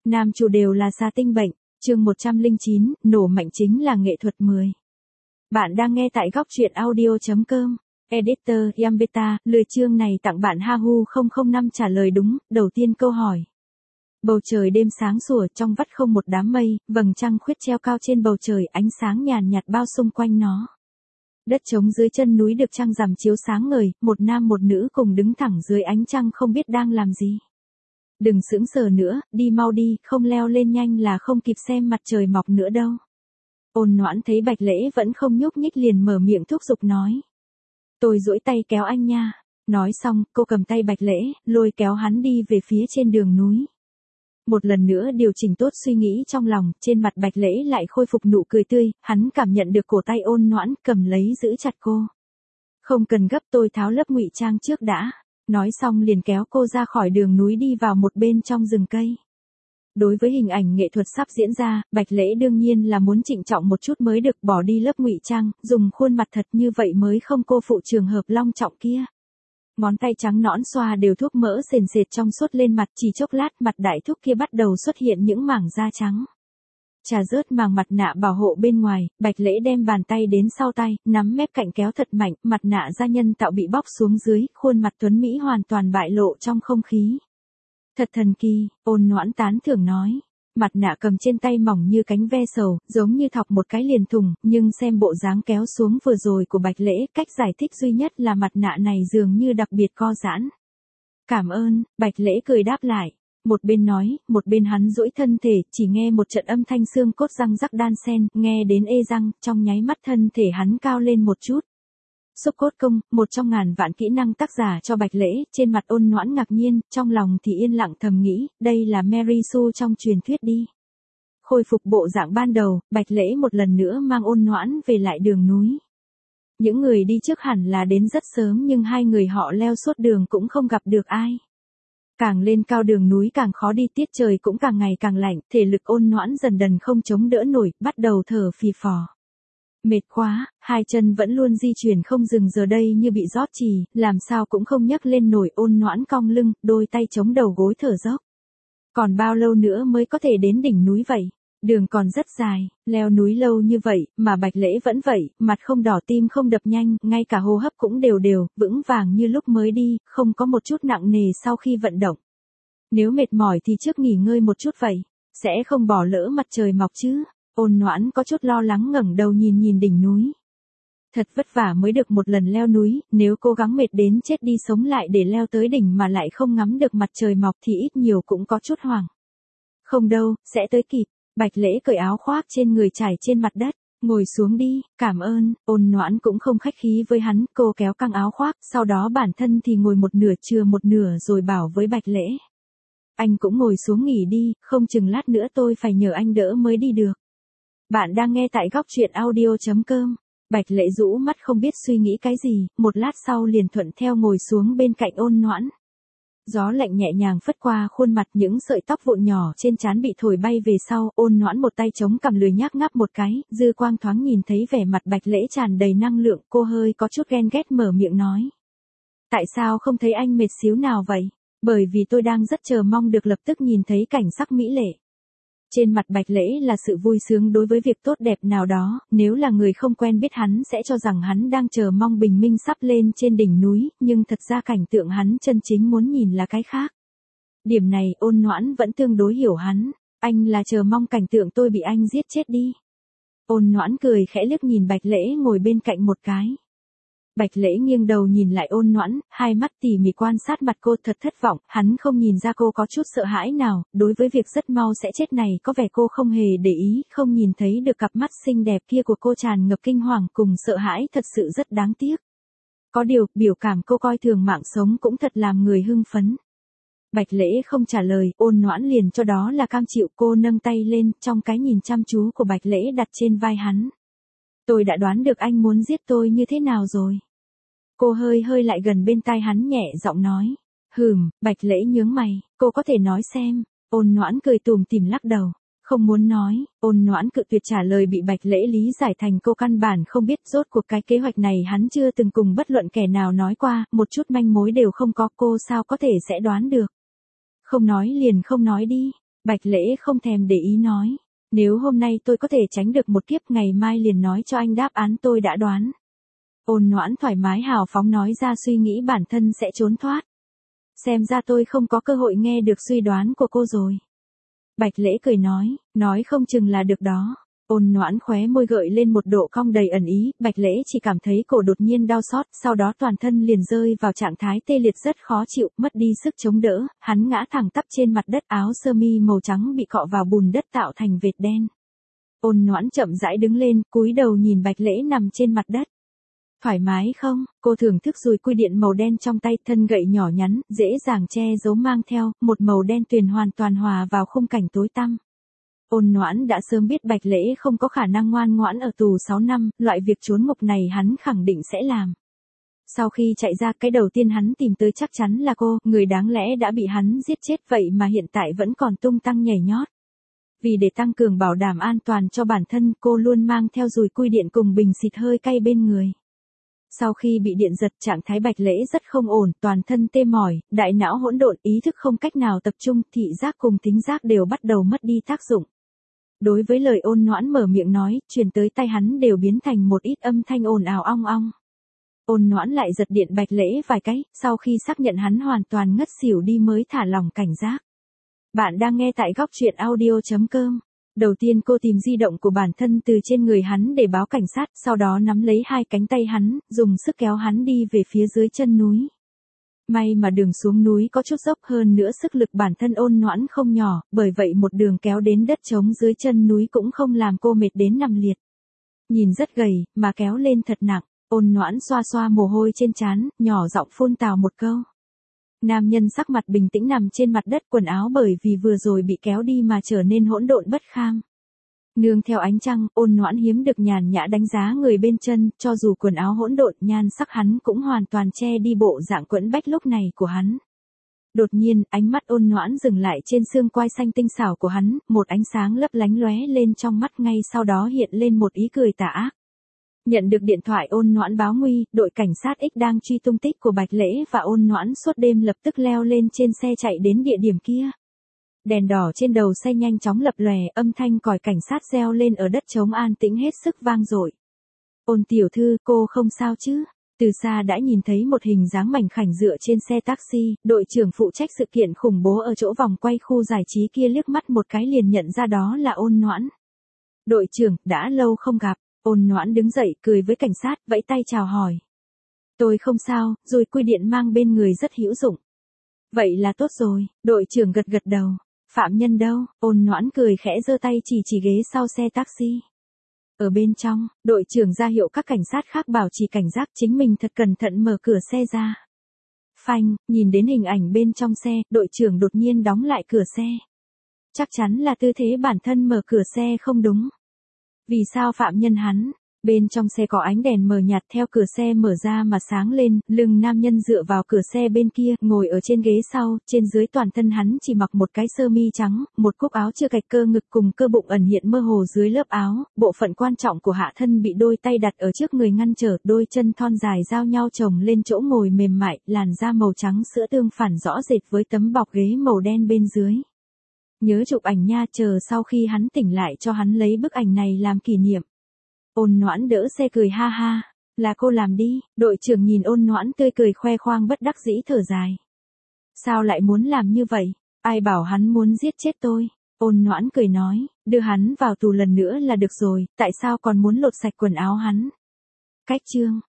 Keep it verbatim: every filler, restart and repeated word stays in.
Nam chủ đều là xà tinh bệnh, chương một trăm lẻ chín, nổ mạnh chính là nghệ thuật mười. Bạn đang nghe tại góc truyện audio.com. Editor Yambeta, lười chương này tặng bạn Hahu không không năm trả lời đúng. Đầu tiên câu hỏi. Bầu trời đêm sáng sủa, trong vắt không một đám mây, vầng trăng khuyết treo cao trên bầu trời, ánh sáng nhàn nhạt bao xung quanh nó. Đất trống dưới chân núi được trăng rằm chiếu sáng ngời, một nam một nữ cùng đứng thẳng dưới ánh trăng không biết đang làm gì. Đừng sững sờ nữa, đi mau đi, không leo lên nhanh là không kịp xem mặt trời mọc nữa đâu. Ôn Noãn thấy Bạch Lễ vẫn không nhúc nhích liền mở miệng thúc giục nói. Tôi duỗi tay kéo anh nha. Nói xong, cô cầm tay Bạch Lễ, lôi kéo hắn đi về phía trên đường núi. Một lần nữa điều chỉnh tốt suy nghĩ trong lòng, trên mặt Bạch Lễ lại khôi phục nụ cười tươi, hắn cảm nhận được cổ tay Ôn Noãn, cầm lấy giữ chặt cô. Không cần gấp, tôi tháo lớp ngụy trang trước đã. Nói xong liền kéo cô ra khỏi đường núi đi vào một bên trong rừng cây. Đối với hình ảnh nghệ thuật sắp diễn ra, Bạch Lễ đương nhiên là muốn trịnh trọng một chút mới được, bỏ đi lớp ngụy trang, dùng khuôn mặt thật như vậy mới không cô phụ trường hợp long trọng kia. Ngón tay trắng nõn xoa đều thuốc mỡ sền sệt trong suốt lên mặt, chỉ chốc lát mặt đại thúc kia bắt đầu xuất hiện những mảng da trắng. Trà rớt màng mặt nạ bảo hộ bên ngoài, Bạch Lễ đem bàn tay đến sau tay, nắm mép cạnh kéo thật mạnh, mặt nạ da nhân tạo bị bóc xuống dưới, khuôn mặt tuấn Mỹ hoàn toàn bại lộ trong không khí. Thật thần kỳ, Ôn Noãn tán thưởng nói. Mặt nạ cầm trên tay mỏng như cánh ve sầu, giống như thọc một cái liền thùng, nhưng xem bộ dáng kéo xuống vừa rồi của Bạch Lễ, cách giải thích duy nhất là mặt nạ này dường như đặc biệt co giãn. Cảm ơn, Bạch Lễ cười đáp lại. Một bên nói, một bên hắn duỗi thân thể, chỉ nghe một trận âm thanh xương cốt răng rắc đan xen, nghe đến ê răng, trong nháy mắt thân thể hắn cao lên một chút. Xúc cốt công, một trong ngàn vạn kỹ năng tác giả cho Bạch Lễ, trên mặt Ôn Noãn ngạc nhiên, trong lòng thì yên lặng thầm nghĩ, đây là Mary Sue trong truyền thuyết đi. Khôi phục bộ dạng ban đầu, Bạch Lễ một lần nữa mang Ôn Noãn về lại đường núi. Những người đi trước hẳn là đến rất sớm nhưng hai người họ leo suốt đường cũng không gặp được ai. Càng lên cao đường núi càng khó đi, tiết trời cũng càng ngày càng lạnh, thể lực Ôn Noãn dần dần không chống đỡ nổi, bắt đầu thở phì phò. Mệt quá, hai chân vẫn luôn di chuyển không dừng, giờ đây như bị rót trì, làm sao cũng không nhấc lên nổi. Ôn Noãn cong lưng, đôi tay chống đầu gối thở dốc. Còn bao lâu nữa mới có thể đến đỉnh núi vậy? Đường còn rất dài, leo núi lâu như vậy, mà Bạch Lễ vẫn vậy, mặt không đỏ tim không đập nhanh, ngay cả hô hấp cũng đều đều, vững vàng như lúc mới đi, không có một chút nặng nề sau khi vận động. Nếu mệt mỏi thì trước nghỉ ngơi một chút vậy, sẽ không bỏ lỡ mặt trời mọc chứ. Ôn Noãn có chút lo lắng ngẩng đầu nhìn nhìn đỉnh núi. Thật vất vả mới được một lần leo núi, nếu cố gắng mệt đến chết đi sống lại để leo tới đỉnh mà lại không ngắm được mặt trời mọc thì ít nhiều cũng có chút hoảng. Không đâu, sẽ tới kịp. Bạch Lễ cởi áo khoác trên người trải trên mặt đất, ngồi xuống đi, cảm ơn. Ôn Noãn cũng không khách khí với hắn, cô kéo căng áo khoác, sau đó bản thân thì ngồi một nửa chừa một nửa rồi bảo với Bạch Lễ. Anh cũng ngồi xuống nghỉ đi, không chừng lát nữa tôi phải nhờ anh đỡ mới đi được. Bạn đang nghe tại góc truyện audio.com. Bạch Lễ rũ mắt không biết suy nghĩ cái gì, một lát sau liền thuận theo ngồi xuống bên cạnh Ôn Noãn. Gió lạnh nhẹ nhàng phất qua khuôn mặt, những sợi tóc vụn nhỏ trên trán bị thổi bay về sau, Ôn Noãn một tay chống cằm lười nhác ngáp một cái, dư quang thoáng nhìn thấy vẻ mặt Bạch Lễ tràn đầy năng lượng, cô hơi có chút ghen ghét mở miệng nói. Tại sao không thấy anh mệt xíu nào vậy? Bởi vì tôi đang rất chờ mong được lập tức nhìn thấy cảnh sắc mỹ lệ. Trên mặt Bạch Lễ là sự vui sướng đối với việc tốt đẹp nào đó, nếu là người không quen biết hắn sẽ cho rằng hắn đang chờ mong bình minh sắp lên trên đỉnh núi, nhưng thật ra cảnh tượng hắn chân chính muốn nhìn là cái khác. Điểm này Ôn Noãn vẫn tương đối hiểu hắn, anh là chờ mong cảnh tượng tôi bị anh giết chết đi. Ôn Noãn cười khẽ liếc nhìn Bạch Lễ ngồi bên cạnh một cái. Bạch Lễ nghiêng đầu nhìn lại Ôn Noãn, hai mắt tỉ mỉ quan sát mặt cô, thật thất vọng, hắn không nhìn ra cô có chút sợ hãi nào, đối với việc rất mau sẽ chết này có vẻ cô không hề để ý, không nhìn thấy được cặp mắt xinh đẹp kia của cô tràn ngập kinh hoàng cùng sợ hãi, thật sự rất đáng tiếc. Có điều, biểu cảm cô coi thường mạng sống cũng thật làm người hưng phấn. Bạch Lễ không trả lời, Ôn Noãn liền cho đó là cam chịu, cô nâng tay lên, trong cái nhìn chăm chú của Bạch Lễ đặt trên vai hắn. Tôi đã đoán được anh muốn giết tôi như thế nào rồi. Cô hơi hơi lại gần bên tai hắn nhẹ giọng nói. Hừm, Bạch Lễ nhướng mày, cô có thể nói xem. Ôn Noãn cười tủm tỉm lắc đầu. Không muốn nói. Ôn Noãn cự tuyệt trả lời bị Bạch Lễ lý giải thành cô căn bản không biết, rốt cuộc cái kế hoạch này hắn chưa từng cùng bất luận kẻ nào nói qua, một chút manh mối đều không có, cô sao có thể sẽ đoán được. Không nói liền không nói đi. Bạch Lễ không thèm để ý nói. Nếu hôm nay tôi có thể tránh được một kiếp, ngày mai liền nói cho anh đáp án tôi đã đoán. Ôn Noãn thoải mái hào phóng nói ra suy nghĩ bản thân sẽ trốn thoát. Xem ra tôi không có cơ hội nghe được suy đoán của cô rồi. Bạch Lễ cười nói, nói không chừng là được đó. Ôn Noãn khóe môi gợi lên một độ cong đầy ẩn ý, Bạch Lễ chỉ cảm thấy cổ đột nhiên đau xót, sau đó toàn thân liền rơi vào trạng thái tê liệt rất khó chịu, mất đi sức chống đỡ, hắn ngã thẳng tắp trên mặt đất, áo sơ mi màu trắng bị cọ vào bùn đất tạo thành vệt đen. Ôn Noãn chậm rãi đứng lên, cúi đầu nhìn Bạch Lễ nằm trên mặt đất. Thoải mái không? Cô thưởng thức dùi cui điện màu đen trong tay, thân gậy nhỏ nhắn, dễ dàng che giấu mang theo, một màu đen tuyền hoàn toàn hòa vào khung cảnh tối tăm. Ôn Noãn đã sớm biết Bạch Lễ không có khả năng ngoan ngoãn ở tù sáu năm, loại việc trốn ngục này hắn khẳng định sẽ làm. Sau khi chạy ra, cái đầu tiên hắn tìm tới chắc chắn là cô, người đáng lẽ đã bị hắn giết chết vậy mà hiện tại vẫn còn tung tăng nhảy nhót. Vì để tăng cường bảo đảm an toàn cho bản thân, cô luôn mang theo dùi cui điện cùng bình xịt hơi cay bên người. Sau khi bị điện giật, trạng thái Bạch Lễ rất không ổn, toàn thân tê mỏi, đại não hỗn độn, ý thức không cách nào tập trung, thị giác cùng thính giác đều bắt đầu mất đi tác dụng. Đối với lời Ôn Noãn mở miệng nói, truyền tới tai hắn đều biến thành một ít âm thanh ồn ào ong ong. Ôn Noãn lại giật điện Bạch Lễ vài cái, sau khi xác nhận hắn hoàn toàn ngất xỉu đi mới thả lỏng cảnh giác. Bạn đang nghe tại góc truyện audio chấm com. Đầu tiên cô tìm di động của bản thân từ trên người hắn để báo cảnh sát, sau đó nắm lấy hai cánh tay hắn, dùng sức kéo hắn đi về phía dưới chân núi. May mà đường xuống núi có chút dốc, hơn nữa sức lực bản thân Ôn Noãn không nhỏ, bởi vậy một đường kéo đến đất trống dưới chân núi cũng không làm cô mệt đến nằm liệt. Nhìn rất gầy, mà kéo lên thật nặng, Ôn Noãn xoa xoa mồ hôi trên trán, nhỏ giọng phun tào một câu. Nam nhân sắc mặt bình tĩnh nằm trên mặt đất, quần áo bởi vì vừa rồi bị kéo đi mà trở nên hỗn độn bất kham. Nương theo ánh trăng, Ôn Noãn hiếm được nhàn nhã đánh giá người bên chân, cho dù quần áo hỗn độn, nhan sắc hắn cũng hoàn toàn che đi bộ dạng quẫn bách lúc này của hắn. Đột nhiên, ánh mắt Ôn Noãn dừng lại trên xương quai xanh tinh xảo của hắn, một ánh sáng lấp lánh lóe lên trong mắt, ngay sau đó hiện lên một ý cười tà ác. Nhận được điện thoại Ôn Noãn báo nguy, đội cảnh sát X đang truy tung tích của Bạch Lễ và Ôn Noãn suốt đêm lập tức leo lên trên xe chạy đến địa điểm kia. Đèn đỏ trên đầu xe nhanh chóng lập lòe, âm thanh còi cảnh sát reo lên ở đất trống an tĩnh hết sức vang dội. Ôn tiểu thư, cô không sao chứ? Từ xa đã nhìn thấy một hình dáng mảnh khảnh dựa trên xe taxi, đội trưởng phụ trách sự kiện khủng bố ở chỗ vòng quay khu giải trí kia liếc mắt một cái liền nhận ra đó là Ôn Noãn. Đội trưởng, đã lâu không gặp. Ôn Noãn đứng dậy, cười với cảnh sát, vẫy tay chào hỏi. Tôi không sao, dùi cui điện mang bên người rất hữu dụng. Vậy là tốt rồi, đội trưởng gật gật đầu. Phạm nhân đâu? Ôn Noãn cười khẽ giơ tay chỉ chỉ ghế sau xe taxi. Ở bên trong, đội trưởng ra hiệu các cảnh sát khác bảo trì cảnh giác, chính mình thật cẩn thận mở cửa xe ra. Phanh, nhìn đến hình ảnh bên trong xe, đội trưởng đột nhiên đóng lại cửa xe. Chắc chắn là tư thế bản thân mở cửa xe không đúng. Vì sao phạm nhân hắn? Bên trong xe có ánh đèn mờ nhạt theo cửa xe mở ra mà sáng lên, lưng nam nhân dựa vào cửa xe bên kia, ngồi ở trên ghế sau, trên dưới toàn thân hắn chỉ mặc một cái sơ mi trắng, một cúc áo chưa cạch, cơ ngực cùng cơ bụng ẩn hiện mơ hồ dưới lớp áo, bộ phận quan trọng của hạ thân bị đôi tay đặt ở trước người ngăn trở, đôi chân thon dài giao nhau chồng lên chỗ ngồi mềm mại, làn da màu trắng sữa tương phản rõ rệt với tấm bọc ghế màu đen bên dưới. Nhớ chụp ảnh nha, chờ sau khi hắn tỉnh lại cho hắn lấy bức ảnh này làm kỷ niệm. Ôn Noãn đỡ xe cười ha ha, là cô làm đi, đội trưởng nhìn Ôn Noãn tươi cười khoe khoang bất đắc dĩ thở dài. Sao lại muốn làm như vậy, ai bảo hắn muốn giết chết tôi, Ôn Noãn cười nói, đưa hắn vào tù lần nữa là được rồi, tại sao còn muốn lột sạch quần áo hắn. Cách chương.